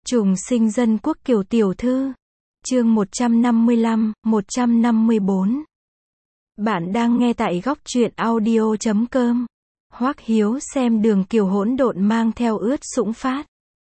Trùng sinh dân quốc Kiều tiểu thư. Chương 155, 154. Bạn đang nghe tại góc truyện audio.com. Hoắc Hiếu xem Đường Kiều hỗn độn mang theo ướt sũng phát.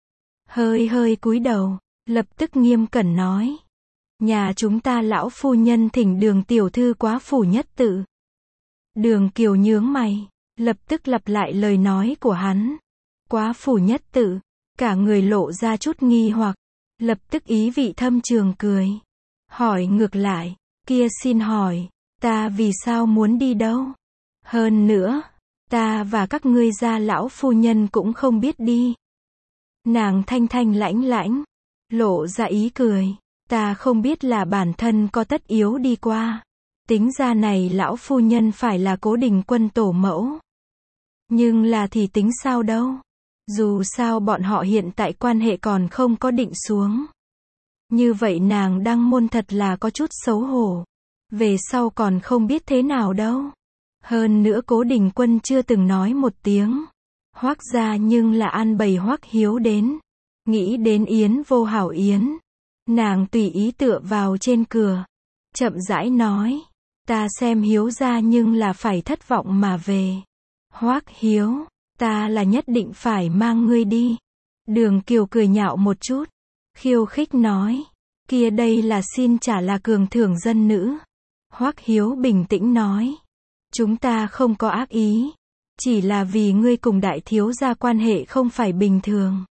Hơi cúi đầu, lập tức nghiêm cẩn nói. Nhà chúng ta lão phu nhân thỉnh Đường tiểu thư quá phủ nhất tự. Đường Kiều nhướng mày, lập tức lặp lại lời nói của hắn. Quá phủ nhất tự. Cả người lộ ra chút nghi hoặc, lập tức ý vị thâm trường cười. Hỏi ngược lại, kia xin hỏi, ta vì sao muốn đi đâu? Hơn nữa, ta và các ngươi gia lão phu nhân cũng không biết đi. Nàng thanh lãnh, lộ ra ý cười, ta không biết là bản thân có tất yếu đi qua. Tính ra này lão phu nhân phải là Cố Đình Quân tổ mẫu. Nhưng là thì tính sao đâu? Dù sao bọn họ hiện tại quan hệ còn không có định xuống. Như vậy nàng đăng môn thật là có chút xấu hổ. Về sau còn không biết thế nào đâu. Hơn nữa Cố Đình Quân chưa từng nói một tiếng. Hoắc gia nhưng là an bày Hoắc Hiếu đến. Nghĩ đến Yến vô hảo Yến. Nàng tùy ý tựa vào trên cửa. Chậm rãi nói. Ta xem Hiếu gia nhưng là phải thất vọng mà về. Hoắc Hiếu. Ta là nhất định phải mang ngươi đi. Đường Kiều cười nhạo một chút. Khiêu khích nói. Kia đây là xin trả là cường thưởng dân nữ. Hoắc Hiếu bình tĩnh nói. Chúng ta không có ác ý. Chỉ là vì ngươi cùng đại thiếu gia quan hệ không phải bình thường.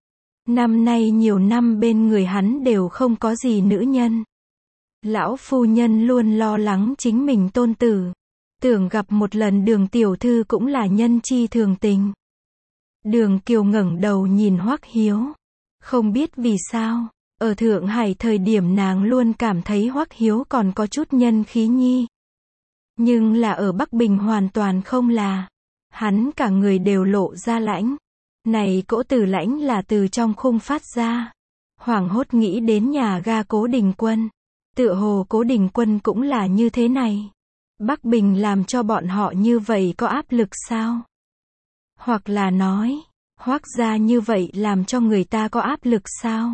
Năm nay nhiều năm bên người hắn đều không có gì nữ nhân. Lão phu nhân luôn lo lắng chính mình tôn tử. Tưởng gặp một lần Đường tiểu thư cũng là nhân chi thường tình. Đường Kiều ngẩng đầu nhìn Hoắc Hiếu. Không biết vì sao, ở Thượng Hải thời điểm nàng luôn cảm thấy Hoắc Hiếu còn có chút nhân khí nhi. Nhưng là ở Bắc Bình hoàn toàn không là. Hắn cả người đều lộ ra lãnh. Này cỗ tử lãnh là từ trong khung phát ra. Hoảng hốt nghĩ đến nhà ga Cố Đình Quân. Tựa hồ Cố Đình Quân cũng là như thế này. Bắc Bình làm cho bọn họ như vậy có áp lực sao? Hoặc là nói, Hoắc gia như vậy làm cho người ta có áp lực sao?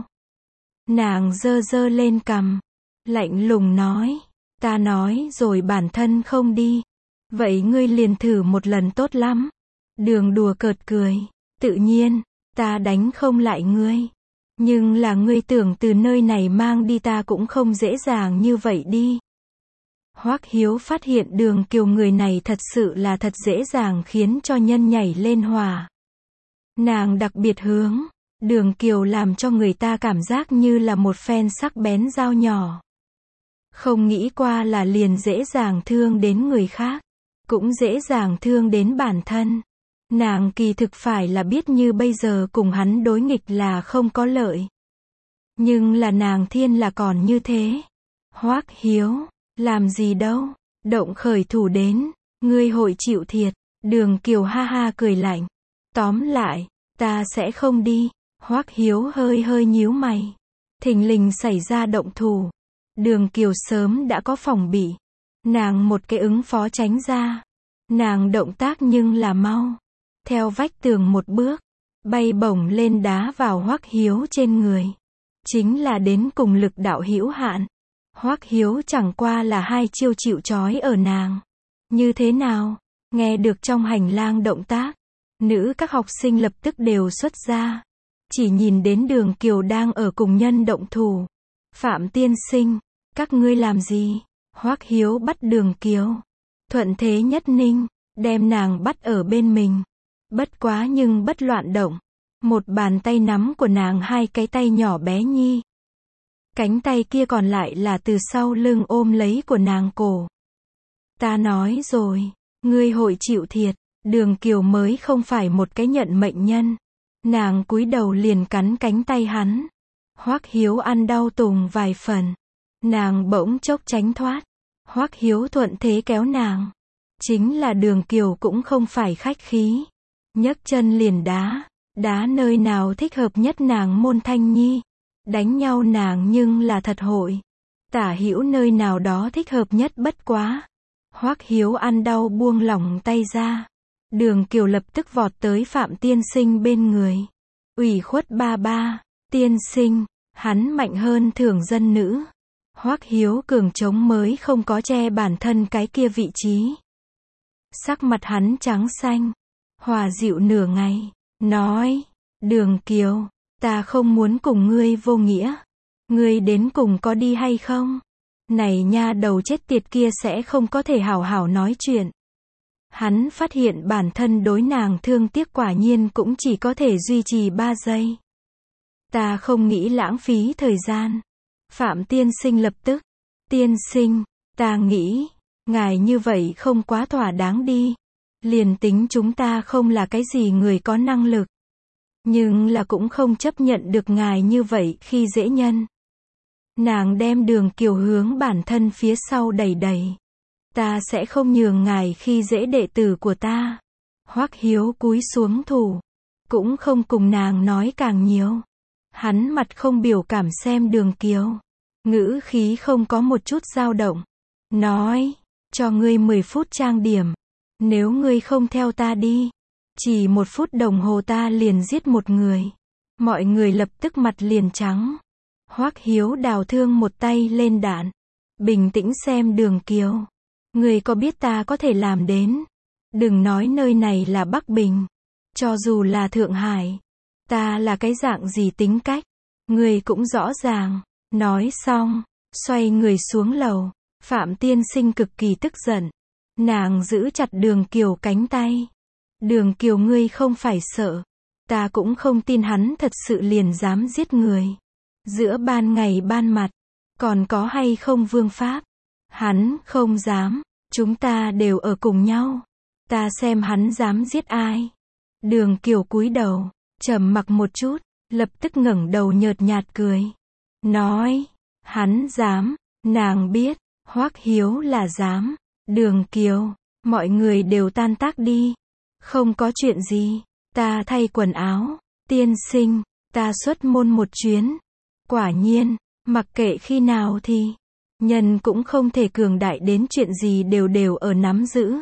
Nàng giơ lên cằm, lạnh lùng nói, ta nói rồi bản thân không đi. Vậy ngươi liền thử một lần tốt lắm. Đường đùa cợt cười, tự nhiên, ta đánh không lại ngươi. Nhưng là ngươi tưởng từ nơi này mang đi ta cũng không dễ dàng như vậy đi. Hoắc Hiếu phát hiện Đường Kiều người này thật sự là thật dễ dàng khiến cho nhân nhảy lên hỏa. Nàng đặc biệt hướng, Đường Kiều làm cho người ta cảm giác như là một phen sắc bén dao nhỏ. Không nghĩ qua là liền dễ dàng thương đến người khác, cũng dễ dàng thương đến bản thân. Nàng kỳ thực phải là biết như bây giờ cùng hắn đối nghịch là không có lợi. Nhưng là nàng thiên là còn như thế. Hoắc Hiếu. Làm gì đâu, động khởi thủ đến, ngươi hội chịu thiệt. Đường Kiều ha cười lạnh. Tóm lại, ta sẽ không đi. Hoắc Hiếu hơi nhíu mày. Thình lình xảy ra động thủ. Đường Kiều sớm đã có phòng bị. Nàng một cái ứng phó tránh ra. Nàng động tác nhưng là mau. Theo vách tường một bước, bay bổng lên đá vào Hoắc Hiếu trên người. Chính là đến cùng lực đạo hữu hạn. Hoắc Hiếu chẳng qua là hai chiêu chịu trói ở nàng. Như thế nào? Nghe được trong hành lang động tác, nữ các học sinh lập tức đều xuất ra. Chỉ nhìn đến Đường Kiều đang ở cùng nhân động thủ. Phạm tiên sinh, các ngươi làm gì? Hoắc Hiếu bắt Đường Kiều. Thuận thế nhất ninh, đem nàng bắt ở bên mình. Bất quá nhưng bất loạn động. Một bàn tay nắm của nàng hai cái tay nhỏ bé nhi. Cánh tay kia còn lại là từ sau lưng ôm lấy của nàng cổ. Ta nói rồi, ngươi hội chịu thiệt. Đường Kiều mới không phải một cái nhận mệnh nhân. Nàng cúi đầu liền cắn cánh tay hắn. Hoắc Hiếu ăn đau tùng vài phần. Nàng bỗng chốc tránh thoát. Hoắc Hiếu thuận thế kéo nàng. Chính là Đường Kiều cũng không phải khách khí. Nhấc chân liền đá nơi nào thích hợp nhất nàng môn thanh nhi. Đánh nhau nàng nhưng là thật hội. Tả hữu nơi nào đó thích hợp nhất bất quá. Hoắc Hiếu ăn đau buông lỏng tay ra. Đường Kiều lập tức vọt tới Phạm tiên sinh bên người. Ủy khuất ba ba, Tiên sinh, hắn mạnh hơn thường dân nữ. Hoắc Hiếu cường trống mới không có che bản thân cái kia vị trí. Sắc mặt hắn trắng xanh, hòa dịu nửa ngày, nói, Đường Kiều, ta không muốn cùng ngươi vô nghĩa. Ngươi đến cùng có đi hay không? Này nha đầu chết tiệt kia sẽ không có thể hảo hảo nói chuyện. Hắn phát hiện bản thân đối nàng thương tiếc quả nhiên cũng chỉ có thể duy trì 3 giây. Ta không nghĩ lãng phí thời gian. Phạm tiên sinh lập tức. Tiên sinh, ta nghĩ, ngài như vậy không quá thỏa đáng đi. Liền tính chúng ta không là cái gì người có năng lực. Nhưng là cũng không chấp nhận được ngài như vậy khi dễ nhân. Nàng đem Đường Kiều hướng bản thân phía sau đẩy đẩy. Ta sẽ không nhường ngài khi dễ đệ tử của ta. Hoắc Hiếu cúi xuống thủ. Cũng không cùng nàng nói càng nhiều. Hắn mặt không biểu cảm xem Đường Kiều. Ngữ khí không có một chút dao động. Nói, cho ngươi 10 phút trang điểm. Nếu ngươi không theo ta đi, chỉ 1 phút đồng hồ ta liền giết một người. Mọi người lập tức mặt liền trắng. Hoắc Hiếu đào thương một tay lên đạn. Bình tĩnh xem Đường Kiều. Ngươi có biết ta có thể làm đến? Đừng nói nơi này là Bắc Bình. Cho dù là Thượng Hải. Ta là cái dạng gì tính cách. Ngươi cũng rõ ràng. Nói xong, xoay người xuống lầu. Phạm tiên sinh cực kỳ tức giận. Nàng giữ chặt Đường Kiều cánh tay. Đường Kiều ngươi không phải sợ. Ta cũng không tin hắn thật sự liền dám giết người. Giữa ban ngày ban mặt. Còn có hay không vương pháp? Hắn không dám. Chúng ta đều ở cùng nhau. Ta xem hắn dám giết ai. Đường Kiều cúi đầu. Trầm mặc một chút. Lập tức ngẩng đầu nhợt nhạt cười. Nói. Hắn dám. Nàng biết. Hoắc Hiếu là dám. Đường Kiều. Mọi người đều tan tác đi. Không có chuyện gì. Ta thay quần áo. Tiên sinh. Ta xuất môn một chuyến. Quả nhiên. Mặc kệ khi nào thì. Nhân cũng không thể cường đại đến chuyện gì đều ở nắm giữ.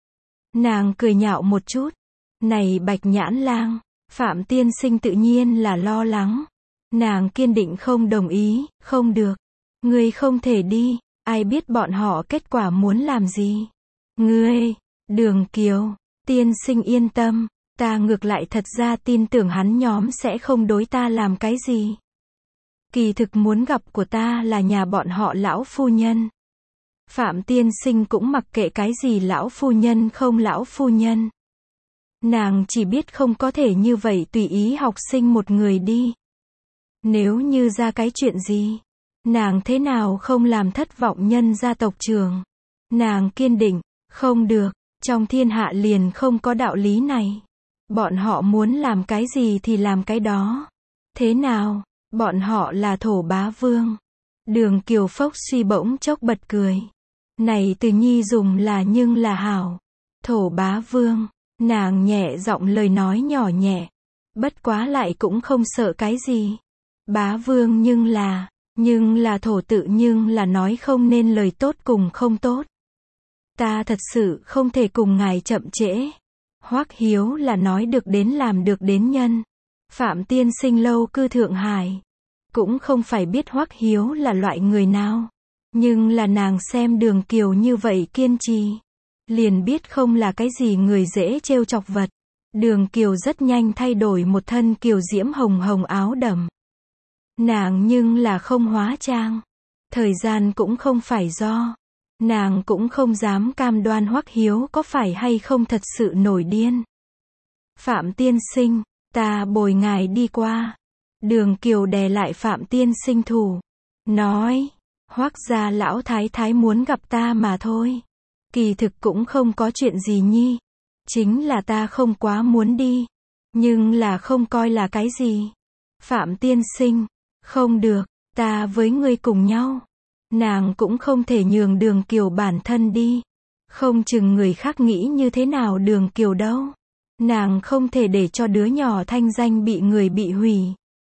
Nàng cười nhạo một chút. Này Bạch Nhãn Lang. Phạm tiên sinh tự nhiên là lo lắng. Nàng kiên định không đồng ý. Không được. Ngươi không thể đi. Ai biết bọn họ kết quả muốn làm gì. Ngươi. Đường Kiều. Tiên sinh yên tâm. Ta ngược lại thật ra tin tưởng hắn nhóm sẽ không đối ta làm cái gì. Kỳ thực muốn gặp của ta là nhà bọn họ lão phu nhân. Phạm tiên sinh cũng mặc kệ cái gì lão phu nhân không lão phu nhân. Nàng chỉ biết không có thể như vậy tùy ý học sinh một người đi. Nếu như ra cái chuyện gì, nàng thế nào không làm thất vọng nhân gia tộc trưởng. Nàng kiên định, không được, trong thiên hạ liền không có đạo lý này. Bọn họ muốn làm cái gì thì làm cái đó. Thế nào? Bọn họ là thổ bá vương. Đường Kiều phốc suy bỗng chốc bật cười. Này từ nhi dùng là nhưng là hảo. Thổ bá vương. Nàng nhẹ giọng lời nói nhỏ nhẹ. Bất quá lại cũng không sợ cái gì. Bá vương nhưng là thổ tự nhưng là nói không nên lời tốt cùng không tốt. Ta thật sự không thể cùng ngài chậm trễ. Hoắc Hiếu là nói được đến làm được đến nhân. Phạm tiên sinh lâu cư Thượng Hải. Cũng không phải biết Hoắc Hiếu là loại người nào. Nhưng là nàng xem Đường Kiều như vậy kiên trì. Liền biết không là cái gì người dễ trêu chọc vật. Đường Kiều rất nhanh thay đổi một thân kiều diễm hồng hồng áo đầm. Nàng nhưng là không hóa trang. Thời gian cũng không phải do. Nàng cũng không dám cam đoan Hoắc Hiếu có phải hay không thật sự nổi điên. Phạm tiên sinh, ta bồi ngài đi qua. Đường Kiều đè lại Phạm tiên sinh thủ. Nói, Hoắc gia lão thái thái muốn gặp ta mà thôi. Kỳ thực cũng không có chuyện gì nhi. Chính là ta không quá muốn đi. Nhưng là không coi là cái gì. Phạm tiên sinh, không được, ta với ngươi cùng nhau. Nàng cũng không thể nhường Đường Kiều bản thân đi. Không chừng người khác nghĩ như thế nào Đường Kiều đâu. Nàng không thể để cho đứa nhỏ thanh danh bị người bị hủy.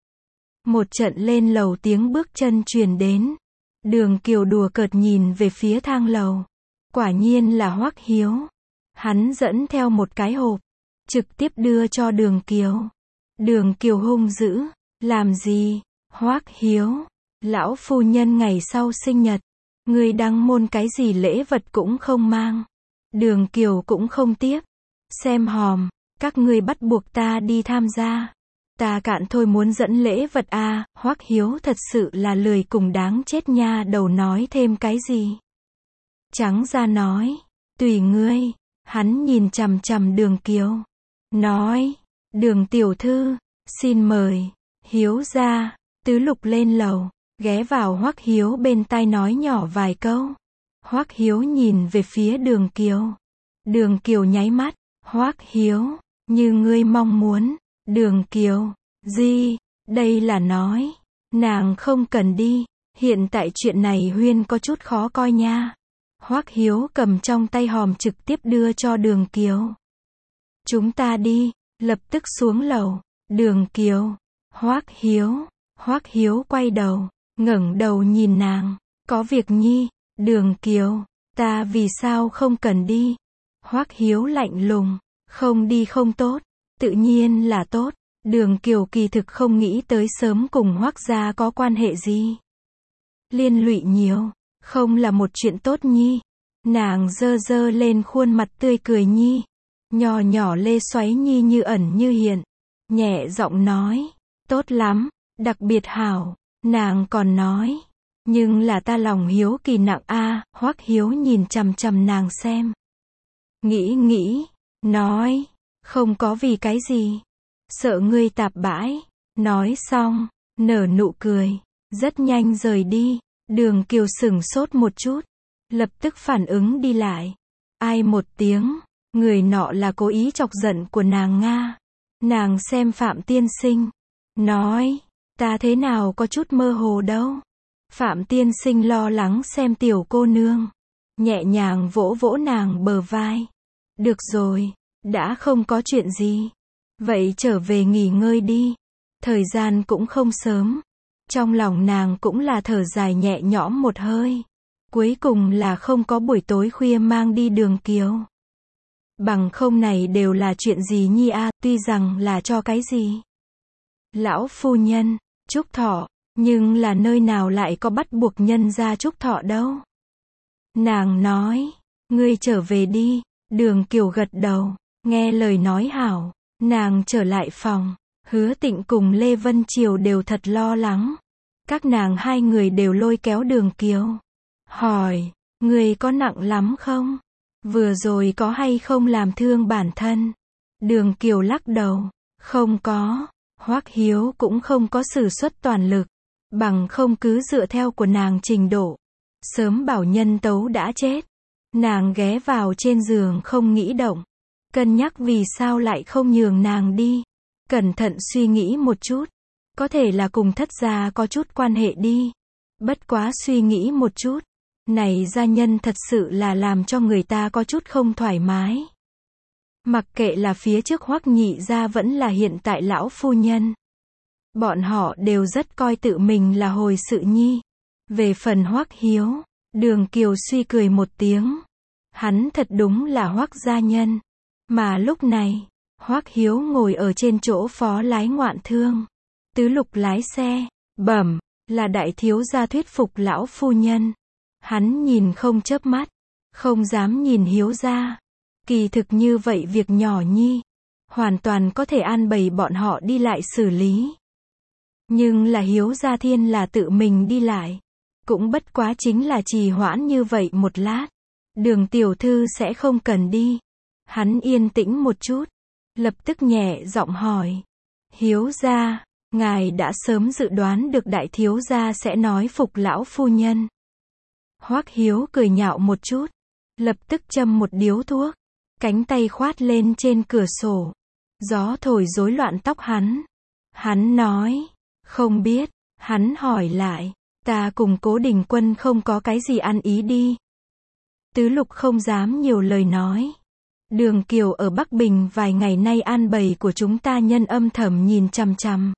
Một trận lên lầu tiếng bước chân truyền đến. Đường Kiều đùa cợt nhìn về phía thang lầu. Quả nhiên là Hoắc Hiếu. Hắn dẫn theo một cái hộp. Trực tiếp đưa cho Đường Kiều. Đường Kiều hung dữ. Làm gì? Hoắc Hiếu. Lão phu nhân ngày sau sinh nhật. Ngươi đăng môn cái gì lễ vật cũng không mang. Đường Kiều cũng không tiếp. Xem hòm, các ngươi bắt buộc ta đi tham gia. Ta cạn thôi muốn dẫn lễ vật à, Hoắc Hiếu thật sự là lười cùng đáng chết nha đầu nói thêm cái gì. Trắng ra nói, tùy ngươi, hắn nhìn chằm chằm Đường Kiều. Nói, Đường tiểu thư, xin mời, Hiếu ra, Tứ Lục lên lầu, ghé vào Hoắc Hiếu bên tai nói nhỏ vài câu. Hoắc Hiếu nhìn về phía Đường Kiều. Đường Kiều nháy mắt, Hoắc Hiếu, như ngươi mong muốn. Đường Kiều, gì, đây là nói, nàng không cần đi, hiện tại chuyện này Huyên có chút khó coi nha. Hoắc Hiếu cầm trong tay hòm trực tiếp đưa cho Đường Kiều. Chúng ta đi, lập tức xuống lầu. Đường Kiều, Hoắc Hiếu quay đầu, ngẩng đầu nhìn nàng, có việc nhi. Đường Kiều, ta vì sao không cần đi? Hoắc Hiếu lạnh lùng, không đi không tốt, tự nhiên là tốt. Đường Kiều kỳ thực không nghĩ tới sớm cùng Hoắc gia có quan hệ gì. Liên lụy nhiều, không là một chuyện tốt nhi. Nàng dơ dơ lên khuôn mặt tươi cười nhi, nhỏ nhỏ lê xoáy nhi như ẩn như hiện, nhẹ giọng nói, tốt lắm, đặc biệt hảo. Nàng còn nói, nhưng là ta lòng hiếu kỳ nặng a. Hoắc Hiếu nhìn chằm chằm nàng xem. Nghĩ, nói, không có vì cái gì. Sợ ngươi tạp bãi. Nói xong, nở nụ cười, rất nhanh rời đi. Đường Kiều sửng sốt một chút, lập tức phản ứng đi lại. Ai một tiếng, người nọ là cố ý chọc giận của nàng Nga. Nàng xem Phạm tiên sinh, nói, ta thế nào có chút mơ hồ đâu. Phạm tiên sinh lo lắng xem tiểu cô nương, nhẹ nhàng vỗ vỗ nàng bờ vai. Được rồi, đã không có chuyện gì. Vậy trở về nghỉ ngơi đi. Thời gian cũng không sớm. Trong lòng nàng cũng là thở dài nhẹ nhõm một hơi. Cuối cùng là không có buổi tối khuya mang đi Đường Kiều. Bằng không này đều là chuyện gì nhi a, tuy rằng là cho cái gì. Lão phu nhân, chúc thọ, nhưng là nơi nào lại có bắt buộc nhân ra chúc thọ đâu. Nàng nói, ngươi trở về đi. Đường Kiều gật đầu, nghe lời nói hảo. Nàng trở lại phòng, Hứa Tịnh cùng Lê Vân Triều đều thật lo lắng. Các nàng hai người đều lôi kéo Đường Kiều. Hỏi, người có nặng lắm không? Vừa rồi có hay không làm thương bản thân? Đường Kiều lắc đầu, không có. Hoắc Hiếu cũng không có sử xuất toàn lực. Bằng không cứ dựa theo của nàng trình độ. Sớm bảo nhân tấu đã chết. Nàng ghé vào trên giường không nghĩ động. Cân nhắc vì sao lại không nhường nàng đi. Cẩn thận suy nghĩ một chút. Có thể là cùng Thất gia có chút quan hệ đi. Bất quá suy nghĩ một chút. Này gia nhân thật sự là làm cho người ta có chút không thoải mái. Mặc kệ là phía trước Hoắc nhị gia vẫn là hiện tại lão phu nhân. Bọn họ đều rất coi tự mình là hồi sự nhi. Về phần Hoắc Hiếu, Đường Kiều suy cười một tiếng. Hắn thật đúng là Hoắc gia nhân. Mà lúc này, Hoắc Hiếu ngồi ở trên chỗ phó lái ngoạn thương. Tứ Lục lái xe, bẩm, là đại thiếu gia thuyết phục lão phu nhân. Hắn nhìn không chớp mắt, không dám nhìn Hiếu gia. Kỳ thực như vậy việc nhỏ nhi, hoàn toàn có thể an bày bọn họ đi lại xử lý. Nhưng là Hiếu gia thiên là tự mình đi lại. Cũng bất quá chính là trì hoãn như vậy một lát. Đường tiểu thư sẽ không cần đi. Hắn yên tĩnh một chút, lập tức nhẹ giọng hỏi. Hiếu gia, ngài đã sớm dự đoán được đại thiếu gia sẽ nói phục lão phu nhân. Hoắc Hiếu cười nhạo một chút, lập tức châm một điếu thuốc, cánh tay khoát lên trên cửa sổ. Gió thổi rối loạn tóc hắn. Hắn nói, không biết. Hắn hỏi lại, ta cùng Cố Đình Quân không có cái gì ăn ý đi. Tứ Lục không dám nhiều lời nói. Đường Kiều ở Bắc Bình vài ngày nay an bày của chúng ta nhân âm thầm nhìn chằm chằm.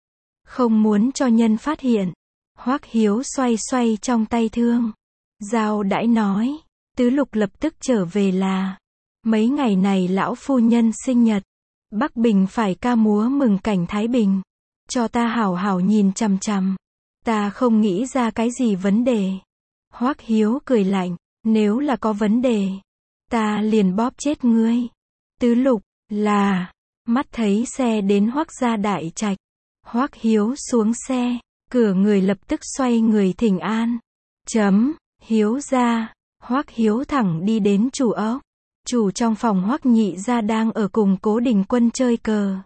Không muốn cho nhân phát hiện. Hoắc Hiếu xoay xoay trong tay thương. Giao đãi nói. Tứ Lục lập tức trở về là. Mấy ngày này lão phu nhân sinh nhật. Bắc Bình phải ca múa mừng cảnh Thái Bình. cho ta hảo hảo nhìn chằm chằm. Ta không nghĩ ra cái gì vấn đề. Hoắc Hiếu cười lạnh, nếu là có vấn đề, ta liền bóp chết ngươi. Tứ Lục, là, mắt thấy xe đến Hoắc gia đại trạch. Hoắc Hiếu xuống xe, cửa người lập tức xoay người thỉnh an. Hiếu gia, Hoắc Hiếu thẳng đi đến chủ ốc. Chủ trong phòng Hoắc Nhị gia đang ở cùng Cố Đình Quân chơi cờ.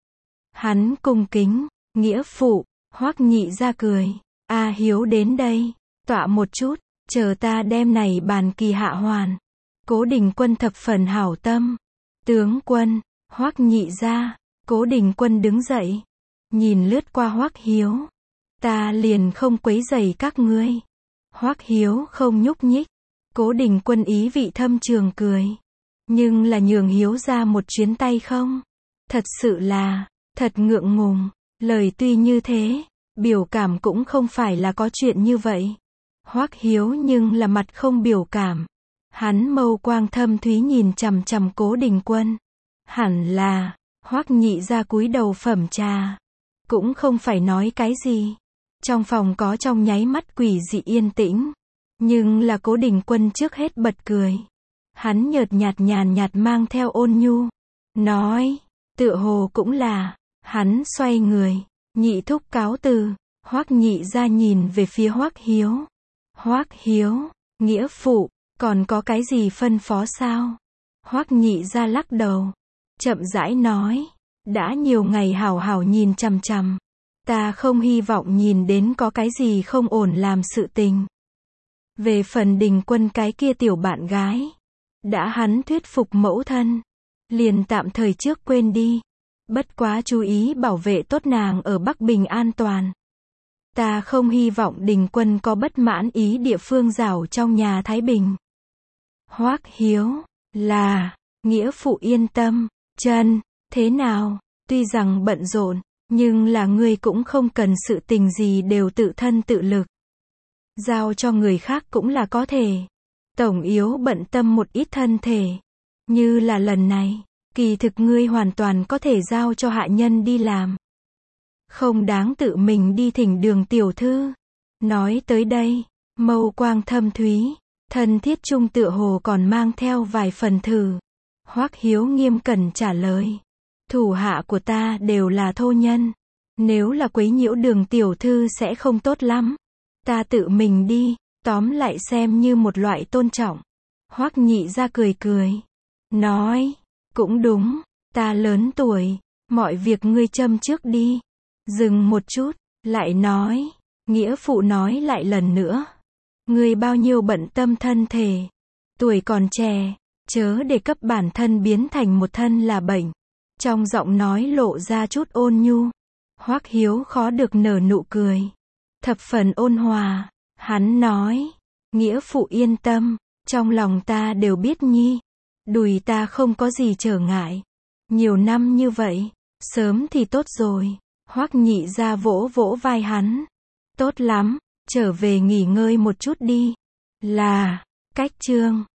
Hắn cung kính, nghĩa phụ. Hoắc Nhị gia cười, a Hiếu đến đây, tọa một chút, chờ ta đem này bàn kỳ hạ hoàn. Cố Đình Quân thập phần hảo tâm. Tướng quân, Hoắc Nhị gia. Cố Đình Quân đứng dậy, nhìn lướt qua Hoắc Hiếu. Ta liền không quấy rầy các ngươi. Hoắc Hiếu không nhúc nhích. Cố Đình Quân ý vị thâm trường cười. Nhưng là nhường Hiếu ra một chuyến tay không? Thật sự là, thật ngượng ngùng. Lời tuy như thế, biểu cảm cũng không phải là có chuyện như vậy. Hoắc Hiếu nhưng là mặt không biểu cảm. Hắn mâu quang thâm thúy nhìn chằm chằm Cố Đình Quân. Hẳn là, Hoắc Nhị gia cúi đầu phẩm trà. Cũng không phải nói cái gì. Trong phòng có trong nháy mắt quỷ dị yên tĩnh. Nhưng là Cố Đình Quân trước hết bật cười. Hắn nhợt nhạt nhàn nhạt mang theo ôn nhu. Nói, tựa hồ cũng là. Hắn xoay người, Nhị thúc cáo từ. Hoắc Nhị gia nhìn về phía Hoắc Hiếu. Hoắc Hiếu, nghĩa phụ, còn có cái gì phân phó sao? Hoắc Nhị gia lắc đầu, chậm rãi nói, đã nhiều ngày hảo hảo nhìn chằm chằm. Ta không hy vọng nhìn đến có cái gì không ổn làm sự tình. Về phần Đình Quân cái kia tiểu bạn gái, đã hắn thuyết phục mẫu thân, liền tạm thời trước quên đi. Bất quá chú ý bảo vệ tốt nàng ở Bắc Bình an toàn. Ta không hy vọng Đình Quân có bất mãn ý địa phương rảo trong nhà Thái Bình. Hoắc Hiếu, là, nghĩa phụ yên tâm. Chân, thế nào, tuy rằng bận rộn, nhưng là ngươi cũng không cần sự tình gì đều tự thân tự lực. Giao cho người khác cũng là có thể. Tổng yếu bận tâm một ít thân thể. Như là lần này, kỳ thực ngươi hoàn toàn có thể giao cho hạ nhân đi làm. Không đáng tự mình đi thỉnh Đường tiểu thư. Nói tới đây, mâu quang thâm thúy, thân thiết trung tựa hồ còn mang theo vài phần thử. Hoắc Hiếu nghiêm cẩn trả lời. Thủ hạ của ta đều là thô nhân. Nếu là quấy nhiễu Đường tiểu thư sẽ không tốt lắm. Ta tự mình đi, tóm lại xem như một loại tôn trọng. Hoắc Nhị gia cười cười. Nói, cũng đúng, ta lớn tuổi, mọi việc ngươi châm trước đi. Dừng một chút, lại nói, nghĩa phụ nói lại lần nữa. Ngươi bao nhiêu bận tâm thân thể, tuổi còn trẻ, chớ để cấp bản thân biến thành một thân là bệnh. Trong giọng nói lộ ra chút ôn nhu. Hoắc Hiếu khó được nở nụ cười. Thập phần ôn hòa, hắn nói, nghĩa phụ yên tâm, trong lòng ta đều biết nhi. Đùi ta không có gì trở ngại. Nhiều năm như vậy, sớm thì tốt rồi. Hoắc Nhị gia vỗ vỗ vai hắn. Tốt lắm, trở về nghỉ ngơi một chút đi. Là, cách chương.